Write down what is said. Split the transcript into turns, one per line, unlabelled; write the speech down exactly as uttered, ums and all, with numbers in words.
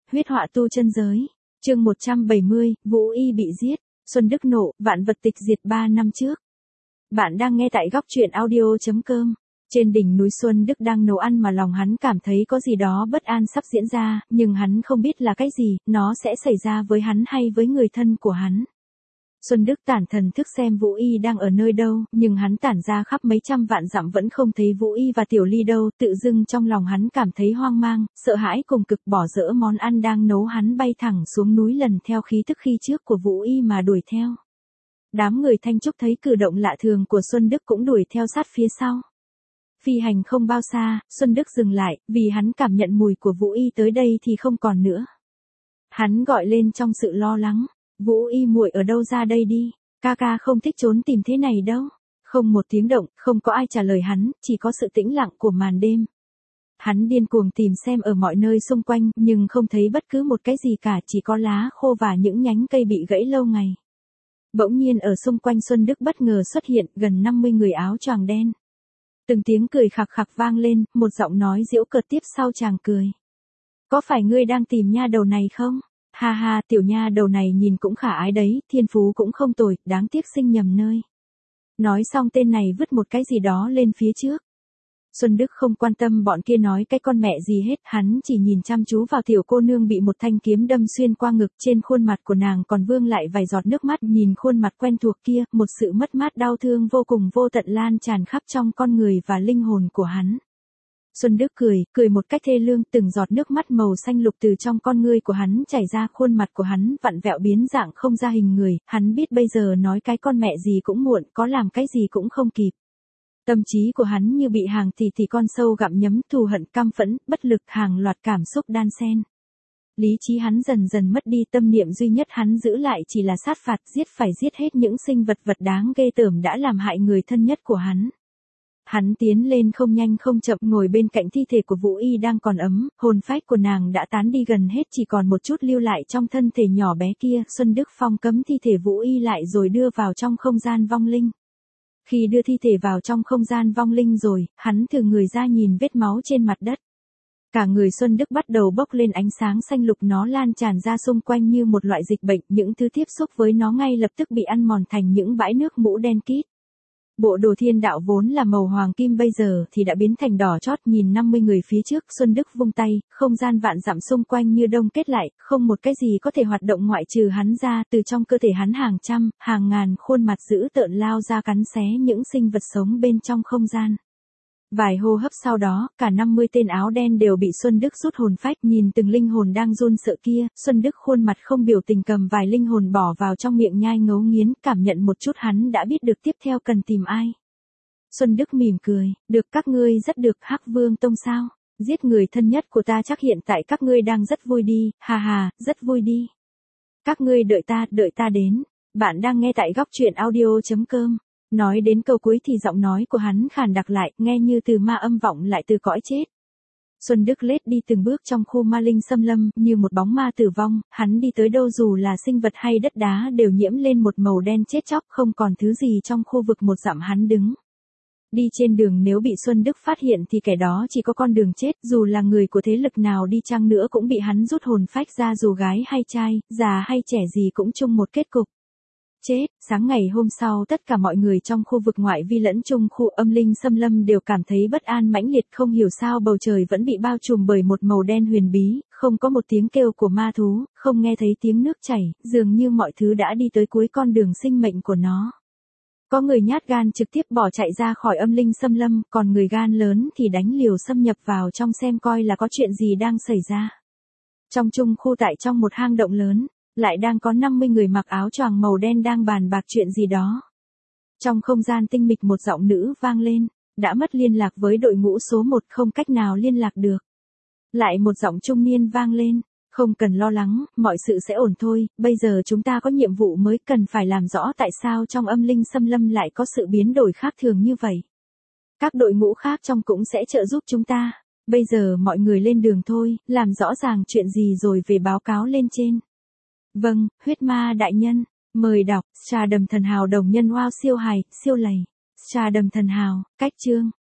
huyết họa tu chân giới. Chương một trăm bảy mươi, Vũ Y bị giết, Xuân Đức nộ, vạn vật tịch diệt ba năm trước. Bạn đang nghe tại góc truyện audio chấm com. Trên đỉnh núi Xuân Đức đang nấu ăn mà lòng hắn cảm thấy có gì đó bất an sắp diễn ra, nhưng hắn không biết là cái gì, nó sẽ xảy ra với hắn hay với người thân của hắn. Xuân Đức tản thần thức xem Vũ Y đang ở nơi đâu, nhưng hắn tản ra khắp mấy trăm vạn dặm vẫn không thấy Vũ Y và Tiểu Ly đâu, tự dưng trong lòng hắn cảm thấy hoang mang, sợ hãi cùng cực, bỏ dỡ món ăn đang nấu, hắn bay thẳng xuống núi lần theo khí tức khi trước của Vũ Y mà đuổi theo. Đám người Thanh Trúc thấy cử động lạ thường của Xuân Đức cũng đuổi theo sát phía sau. Phi hành không bao xa, Xuân Đức dừng lại, vì hắn cảm nhận mùi của Vũ Y tới đây thì không còn nữa. Hắn gọi lên trong sự lo lắng. Vũ Y muội ở đâu, ra đây đi, ca ca không thích trốn tìm thế này đâu. Không một tiếng động, không có ai trả lời hắn, chỉ có sự tĩnh lặng của màn đêm. Hắn điên cuồng tìm xem ở mọi nơi xung quanh, nhưng không thấy bất cứ một cái gì cả, chỉ có lá khô và những nhánh cây bị gãy lâu ngày. Bỗng nhiên ở xung quanh Xuân Đức bất ngờ xuất hiện gần năm mươi người áo choàng đen. Từng tiếng cười khặc khặc vang lên, một giọng nói giễu cợt tiếp sau chàng cười. Có phải ngươi đang tìm nha đầu này không? Ha ha, tiểu nha đầu này nhìn cũng khả ái đấy, thiên phú cũng không tồi, đáng tiếc sinh nhầm nơi. Nói xong tên này vứt một cái gì đó lên phía trước. Xuân Đức không quan tâm bọn kia nói cái con mẹ gì hết, hắn chỉ nhìn chăm chú vào tiểu cô nương bị một thanh kiếm đâm xuyên qua ngực, trên khuôn mặt của nàng còn vương lại vài giọt nước mắt, nhìn khuôn mặt quen thuộc kia, một sự mất mát đau thương vô cùng vô tận lan tràn khắp trong con người và linh hồn của hắn. Xuân Đức cười, cười một cách thê lương, từng giọt nước mắt màu xanh lục từ trong con ngươi của hắn chảy ra, khuôn mặt của hắn vặn vẹo biến dạng không ra hình người, hắn biết bây giờ nói cái con mẹ gì cũng muộn, có làm cái gì cũng không kịp. Tâm trí của hắn như bị hàng tỷ tỷ con sâu gặm nhấm, thù hận, căm phẫn, bất lực, hàng loạt cảm xúc đan xen. Lý trí hắn dần dần mất đi, tâm niệm duy nhất hắn giữ lại chỉ là sát phạt, giết phải giết hết những sinh vật vật đáng ghê tởm đã làm hại người thân nhất của hắn. Hắn tiến lên không nhanh không chậm, ngồi bên cạnh thi thể của Vũ Y đang còn ấm, hồn phách của nàng đã tán đi gần hết, chỉ còn một chút lưu lại trong thân thể nhỏ bé kia. Xuân Đức phong cấm thi thể Vũ Y lại rồi đưa vào trong không gian vong linh. Khi đưa thi thể vào trong không gian vong linh rồi, hắn thử người ra nhìn vết máu trên mặt đất. Cả người Xuân Đức bắt đầu bốc lên ánh sáng xanh lục, nó lan tràn ra xung quanh như một loại dịch bệnh, những thứ tiếp xúc với nó ngay lập tức bị ăn mòn thành những bãi nước mũ đen kịt. Bộ đồ thiên đạo vốn là màu hoàng kim bây giờ thì đã biến thành đỏ chót, nhìn năm mươi người phía trước, Xuân Đức vung tay, không gian vạn dặm xung quanh như đông kết lại, không một cái gì có thể hoạt động ngoại trừ hắn ra, từ trong cơ thể hắn hàng trăm, hàng ngàn khuôn mặt dữ tợn lao ra cắn xé những sinh vật sống bên trong không gian. Vài hô hấp sau đó, cả năm mươi tên áo đen đều bị Xuân Đức rút hồn phách, nhìn từng linh hồn đang run sợ kia, Xuân Đức khuôn mặt không biểu tình cầm vài linh hồn bỏ vào trong miệng nhai ngấu nghiến, cảm nhận một chút hắn đã biết được tiếp theo cần tìm ai. Xuân Đức mỉm cười, được, các ngươi rất được, Hắc Vương Tông sao? Giết người thân nhất của ta, chắc hiện tại các ngươi đang rất vui đi, hà hà, rất vui đi. Các ngươi đợi ta, đợi ta đến. Bạn đang nghe tại góc truyện audio chấm com. Nói đến câu cuối thì giọng nói của hắn khàn đặc lại, nghe như từ ma âm vọng lại từ cõi chết. Xuân Đức lết đi từng bước trong khu ma linh xâm lâm, như một bóng ma tử vong, hắn đi tới đâu dù là sinh vật hay đất đá đều nhiễm lên một màu đen chết chóc, không còn thứ gì trong khu vực một dặm hắn đứng. Đi trên đường nếu bị Xuân Đức phát hiện thì kẻ đó chỉ có con đường chết, dù là người của thế lực nào đi chăng nữa cũng bị hắn rút hồn phách ra, dù gái hay trai, già hay trẻ gì cũng chung một kết cục. Chết. Sáng ngày hôm sau, tất cả mọi người trong khu vực ngoại vi lẫn chung khu âm linh xâm lâm đều cảm thấy bất an mãnh liệt, không hiểu sao bầu trời vẫn bị bao trùm bởi một màu đen huyền bí, không có một tiếng kêu của ma thú, không nghe thấy tiếng nước chảy, dường như mọi thứ đã đi tới cuối con đường sinh mệnh của nó. Có người nhát gan trực tiếp bỏ chạy ra khỏi âm linh xâm lâm, còn người gan lớn thì đánh liều xâm nhập vào trong xem coi là có chuyện gì đang xảy ra. Trong chung khu, tại trong một hang động lớn, lại đang có năm mươi người mặc áo choàng màu đen đang bàn bạc chuyện gì đó. Trong không gian tinh mịch một giọng nữ vang lên, đã mất liên lạc với đội ngũ số một, không cách nào liên lạc được. Lại một giọng trung niên vang lên, không cần lo lắng, mọi sự sẽ ổn thôi, bây giờ chúng ta có nhiệm vụ mới, cần phải làm rõ tại sao trong âm linh xâm lâm lại có sự biến đổi khác thường như vậy. Các đội ngũ khác trong cũng sẽ trợ giúp chúng ta, bây giờ mọi người lên đường thôi, làm rõ ràng chuyện gì rồi về báo cáo lên trên. Vâng, huyết ma đại nhân, mời đọc, Trà Đầm Thần Hào đồng nhân wow siêu hài, siêu lầy, Trà Đầm Thần Hào, cách chương.